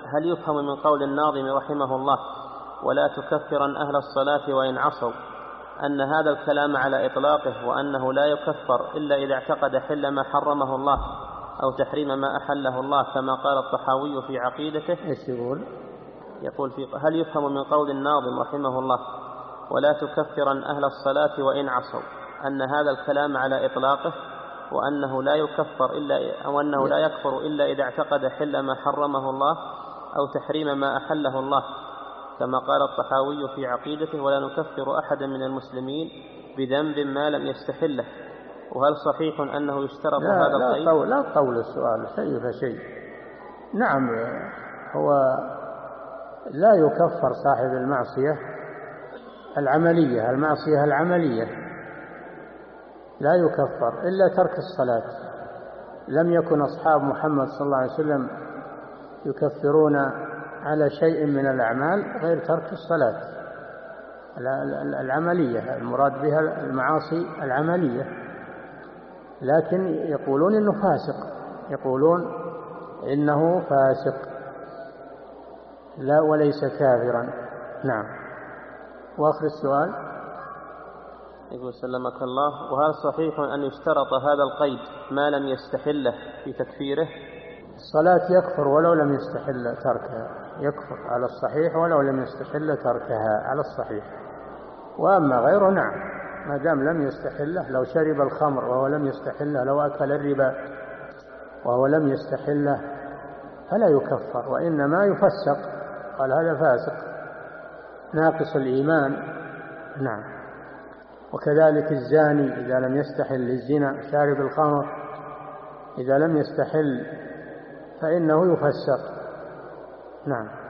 هل يفهم من قول الناظم رحمه الله ولا تكفرن أهل الصلاة وإن عصوا أن هذا الكلام على إطلاقه وأنه لا يكفر إلا إذا اعتقد حل ما حرمه الله أو تحريم ما أحله الله كما قال الطحاوي في عقيدته؟ ايش يقول؟ يقول هل يفهم من قول الناظم رحمه الله ولا تكفرن أهل الصلاة وإن عصوا أن هذا الكلام على إطلاقه وأنه لا يكفر إلا إذا اعتقد حل ما حرمه الله أو تحريم ما أحله الله كما قال الطحاوي في عقيدته ولا نكفر أحدا من المسلمين بذنب ما لم يستحله؟ وهل صحيح أنه يشترط هذا القيد؟ لا طول السؤال شيء فشيء. نعم، هو لا يكفر صاحب المعصية العملية، المعصية العملية لا يكفر إلا ترك الصلاة. لم يكن أصحاب محمد صلى الله عليه وسلم يكفرون على شيء من الأعمال غير ترك الصلاة العملية، المراد بها المعاصي العملية، لكن يقولون إنه فاسق، يقولون إنه فاسق لا وليس كافرا. نعم. وآخر السؤال يقول سلمك الله وهل صحيح أن يشترط هذا القيد ما لم يستحله في تكفيره؟ الصلاة يكفر ولو لم يستحل تركها، يكفر على الصحيح ولو لم يستحل تركها على الصحيح. وأما غيره نعم، ما دام لم يستحله، لو شرب الخمر وهو لم يستحله، لو أكل الربا وهو لم يستحله فلا يكفر، وإنما يفسق، قال هذا فاسق ناقص الإيمان. نعم. وكذلك الزاني إذا لم يستحل الزنا، شارب الخمر إذا لم يستحل فإنه يفسق. نعم.